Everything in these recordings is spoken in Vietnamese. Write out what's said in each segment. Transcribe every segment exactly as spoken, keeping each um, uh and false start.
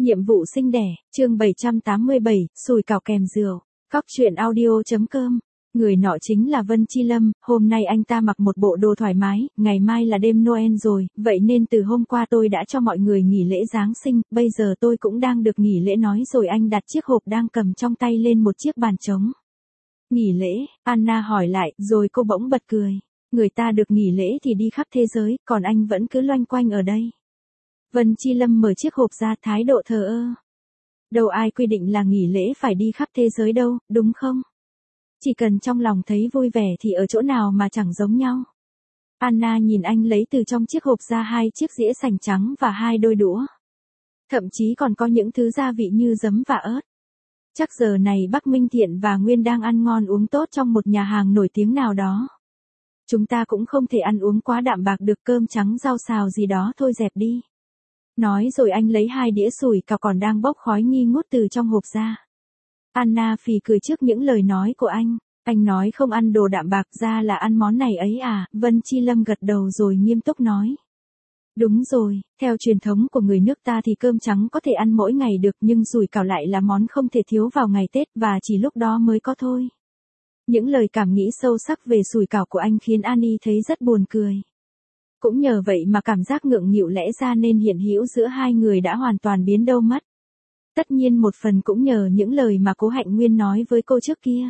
Nhiệm vụ sinh đẻ, chương bảy trăm tám mươi bảy, sùi cảo kèm rượu. Cóc truyện audio.com. Người nọ chính là Vân Chi Lâm, hôm nay anh ta mặc một bộ đồ thoải mái, ngày mai là đêm Noel rồi, vậy nên từ hôm qua tôi đã cho mọi người nghỉ lễ Giáng sinh, bây giờ tôi cũng đang được nghỉ lễ nói rồi anh đặt chiếc hộp đang cầm trong tay lên một chiếc bàn trống. Nghỉ lễ, Anna hỏi lại, rồi cô bỗng bật cười. Người ta được nghỉ lễ thì đi khắp thế giới, còn anh vẫn cứ loanh quanh ở đây. Vân Chi Lâm mở chiếc hộp ra, thái độ thờ ơ. Đâu ai quy định là nghỉ lễ phải đi khắp thế giới đâu, đúng không? Chỉ cần trong lòng thấy vui vẻ thì ở chỗ nào mà chẳng giống nhau. Anna nhìn anh lấy từ trong chiếc hộp ra hai chiếc dĩa sành trắng và hai đôi đũa. Thậm chí còn có những thứ gia vị như giấm và ớt. Chắc giờ này Bắc Minh Thiện và Nguyên đang ăn ngon uống tốt trong một nhà hàng nổi tiếng nào đó. Chúng ta cũng không thể ăn uống quá đạm bạc được, cơm trắng rau xào gì đó thôi dẹp đi. Nói rồi anh lấy hai đĩa sủi cảo còn đang bốc khói nghi ngút từ trong hộp ra. Anna phì cười trước những lời nói của anh. Anh nói không ăn đồ đạm bạc, ra là ăn món này ấy à? Vân Chi Lâm gật đầu rồi nghiêm túc nói. Đúng rồi, theo truyền thống của người nước ta thì cơm trắng có thể ăn mỗi ngày được, nhưng sủi cảo lại là món không thể thiếu vào ngày Tết và chỉ lúc đó mới có thôi. Những lời cảm nghĩ sâu sắc về sủi cảo của anh khiến Annie thấy rất buồn cười. Cũng nhờ vậy mà cảm giác ngượng nghịu lẽ ra nên hiện hữu giữa hai người đã hoàn toàn biến đâu mất. Tất nhiên một phần cũng nhờ những lời mà Cố Hạnh Nguyên nói với cô trước kia.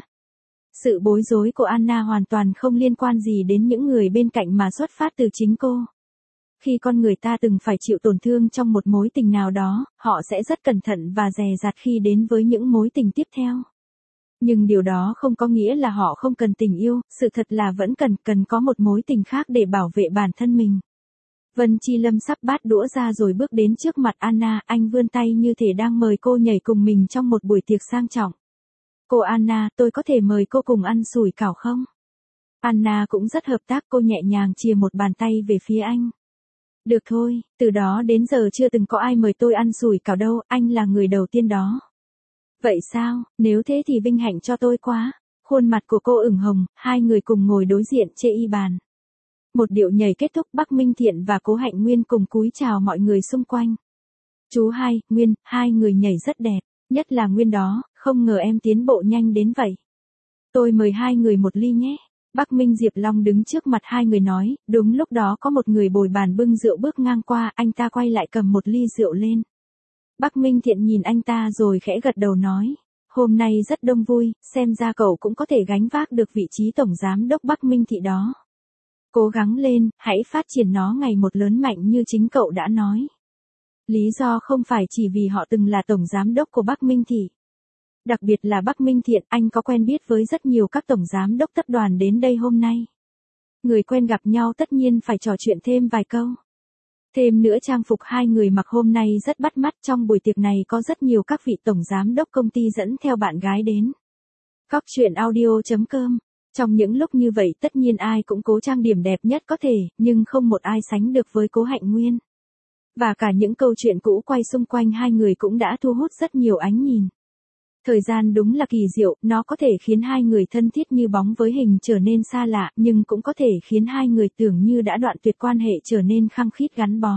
Sự bối rối của Anna hoàn toàn không liên quan gì đến những người bên cạnh mà xuất phát từ chính cô. Khi con người ta từng phải chịu tổn thương trong một mối tình nào đó, họ sẽ rất cẩn thận và dè dặt khi đến với những mối tình tiếp theo. Nhưng điều đó không có nghĩa là họ không cần tình yêu, sự thật là vẫn cần, cần có một mối tình khác để bảo vệ bản thân mình. Vân Chi Lâm sắp bát đũa ra rồi bước đến trước mặt Anna, anh vươn tay như thể đang mời cô nhảy cùng mình trong một buổi tiệc sang trọng. Cô Anna, tôi có thể mời cô cùng ăn sủi cảo không? Anna cũng rất hợp tác, cô nhẹ nhàng chìa một bàn tay về phía anh. Được thôi, từ đó đến giờ chưa từng có ai mời tôi ăn sủi cảo đâu, anh là người đầu tiên đó. Vậy sao, nếu thế thì vinh hạnh cho tôi quá. Khuôn mặt của cô ửng hồng, hai người cùng ngồi đối diện chê y bàn. Một điệu nhảy kết thúc, Bắc Minh Thiện và Cố Hạnh Nguyên cùng cúi chào mọi người xung quanh. Chú hai, Nguyên, hai người nhảy rất đẹp, nhất là Nguyên đó, không ngờ em tiến bộ nhanh đến vậy. Tôi mời hai người một ly nhé. Bắc Minh Diệp Long đứng trước mặt hai người nói, đúng lúc đó có một người bồi bàn bưng rượu bước ngang qua, anh ta quay lại cầm một ly rượu lên. Bắc Minh Thiện nhìn anh ta rồi khẽ gật đầu nói, hôm nay rất đông vui, xem ra cậu cũng có thể gánh vác được vị trí tổng giám đốc Bắc Minh Thị đó. Cố gắng lên, hãy phát triển nó ngày một lớn mạnh như chính cậu đã nói. Lý do không phải chỉ vì họ từng là tổng giám đốc của Bắc Minh Thị. Đặc biệt là Bắc Minh Thiện, anh có quen biết với rất nhiều các tổng giám đốc tập đoàn đến đây hôm nay. Người quen gặp nhau tất nhiên phải trò chuyện thêm vài câu. Thêm nữa trang phục hai người mặc hôm nay rất bắt mắt, trong buổi tiệc này có rất nhiều các vị tổng giám đốc công ty dẫn theo bạn gái đến. Cóc truyện audio.com. Trong những lúc như vậy tất nhiên ai cũng cố trang điểm đẹp nhất có thể, nhưng không một ai sánh được với Cố Hạnh Nguyên. Và cả những câu chuyện cũ quay xung quanh hai người cũng đã thu hút rất nhiều ánh nhìn. Thời gian đúng là kỳ diệu, nó có thể khiến hai người thân thiết như bóng với hình trở nên xa lạ, nhưng cũng có thể khiến hai người tưởng như đã đoạn tuyệt quan hệ trở nên khăng khít gắn bó.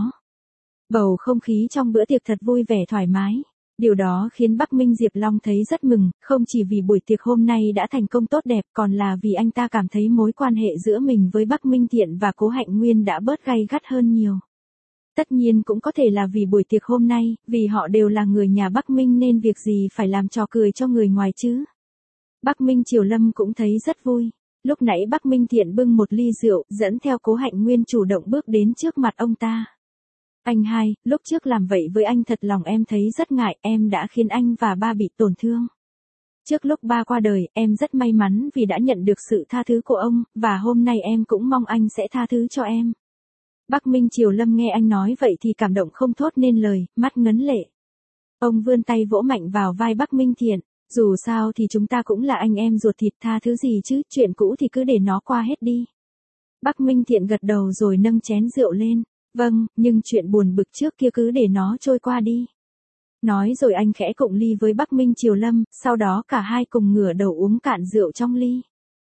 Bầu không khí trong bữa tiệc thật vui vẻ thoải mái. Điều đó khiến Bắc Minh Diệp Long thấy rất mừng, không chỉ vì buổi tiệc hôm nay đã thành công tốt đẹp, còn là vì anh ta cảm thấy mối quan hệ giữa mình với Bắc Minh Thiện và Cố Hạnh Nguyên đã bớt gay gắt hơn nhiều. Tất nhiên cũng có thể là vì buổi tiệc hôm nay, vì họ đều là người nhà Bắc Minh nên việc gì phải làm trò cười cho người ngoài chứ. Bắc Minh Triều Lâm cũng thấy rất vui. Lúc nãy Bắc Minh Thiện bưng một ly rượu, dẫn theo Cố Hạnh Nguyên chủ động bước đến trước mặt ông ta. Anh hai, lúc trước làm vậy với anh thật lòng em thấy rất ngại, em đã khiến anh và ba bị tổn thương. Trước lúc ba qua đời, em rất may mắn vì đã nhận được sự tha thứ của ông, và hôm nay em cũng mong anh sẽ tha thứ cho em. Bắc Minh Triều Lâm nghe anh nói vậy thì cảm động không thốt nên lời, mắt ngấn lệ. Ông vươn tay vỗ mạnh vào vai Bắc Minh Thiện, dù sao thì chúng ta cũng là anh em ruột thịt, tha thứ gì chứ, chuyện cũ thì cứ để nó qua hết đi. Bắc Minh Thiện gật đầu rồi nâng chén rượu lên, vâng, nhưng chuyện buồn bực trước kia cứ để nó trôi qua đi. Nói rồi anh khẽ cụng ly với Bắc Minh Triều Lâm, sau đó cả hai cùng ngửa đầu uống cạn rượu trong ly.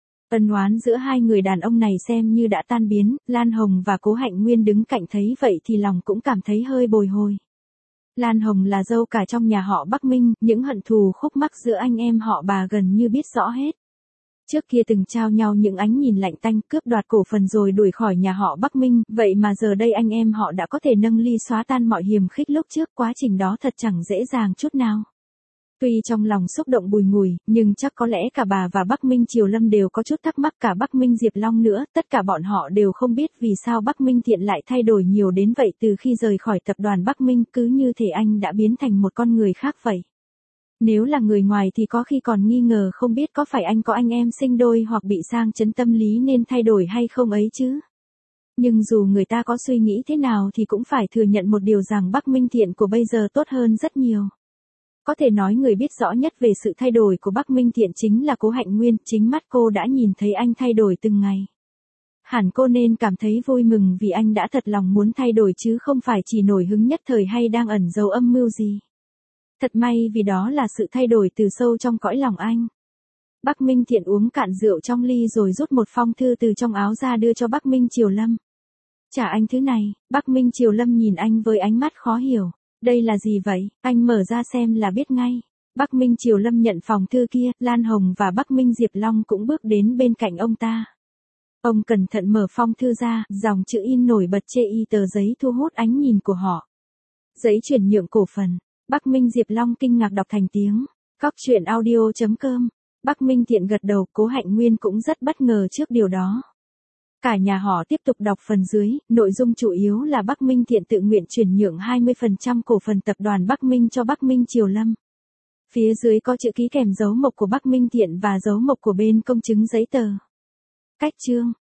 Ân oán giữa hai người đàn ông này xem như đã tan biến, Lan Hồng và Cố Hạnh Nguyên đứng cạnh thấy vậy thì lòng cũng cảm thấy hơi bồi hồi. Lan Hồng là dâu cả trong nhà họ Bắc Minh, những hận thù khúc mắc giữa anh em họ bà gần như biết rõ hết. Trước kia từng trao nhau những ánh nhìn lạnh tanh, cướp đoạt cổ phần rồi đuổi khỏi nhà họ Bắc Minh, vậy mà giờ đây anh em họ đã có thể nâng ly xóa tan mọi hiềm khích lúc trước, quá trình đó thật chẳng dễ dàng chút nào. Tuy trong lòng xúc động bùi ngùi, nhưng chắc có lẽ cả bà và Bắc Minh Triều Lâm đều có chút thắc mắc, cả Bắc Minh Diệp Long nữa, tất cả bọn họ đều không biết vì sao Bắc Minh Thiện lại thay đổi nhiều đến vậy từ khi rời khỏi tập đoàn Bắc Minh, cứ như thể anh đã biến thành một con người khác vậy. Nếu là người ngoài thì có khi còn nghi ngờ không biết có phải anh có anh em sinh đôi hoặc bị sang chấn tâm lý nên thay đổi hay không ấy chứ. Nhưng dù người ta có suy nghĩ thế nào thì cũng phải thừa nhận một điều rằng Bắc Minh Thiện của bây giờ tốt hơn rất nhiều. Có thể nói người biết rõ nhất về sự thay đổi của Bắc Minh Thiện chính là Cố Hạnh Nguyên, chính mắt cô đã nhìn thấy anh thay đổi từng ngày. Hẳn cô nên cảm thấy vui mừng vì anh đã thật lòng muốn thay đổi chứ không phải chỉ nổi hứng nhất thời hay đang ẩn giấu âm mưu gì. Thật may vì đó là sự thay đổi từ sâu trong cõi lòng anh. Bắc Minh Thiện uống cạn rượu trong ly rồi rút một phong thư từ trong áo ra đưa cho Bắc Minh Triều Lâm. Trả anh thứ này. Bắc Minh Triều Lâm nhìn anh với ánh mắt khó hiểu. Đây là gì vậy? Anh mở ra xem là biết ngay. Bắc Minh Triều Lâm nhận phòng thư kia, Lan Hồng và Bắc Minh Diệp Long cũng bước đến bên cạnh ông ta. Ông cẩn thận mở phong thư ra, dòng chữ in nổi bật chê y tờ giấy thu hút ánh nhìn của họ. Giấy chuyển nhượng cổ phần. Bắc Minh Diệp Long kinh ngạc đọc thành tiếng. Cóc truyện audio chấm com. Bắc Minh Thiện gật đầu, Cố Hạnh Nguyên cũng rất bất ngờ trước điều đó. Cả nhà họ tiếp tục đọc phần dưới, nội dung chủ yếu là Bắc Minh Thiện tự nguyện chuyển nhượng hai mươi phần trăm cổ phần tập đoàn Bắc Minh cho Bắc Minh Triều Lâm. Phía dưới có chữ ký kèm dấu mộc của Bắc Minh Thiện và dấu mộc của bên công chứng giấy tờ. Cách chương.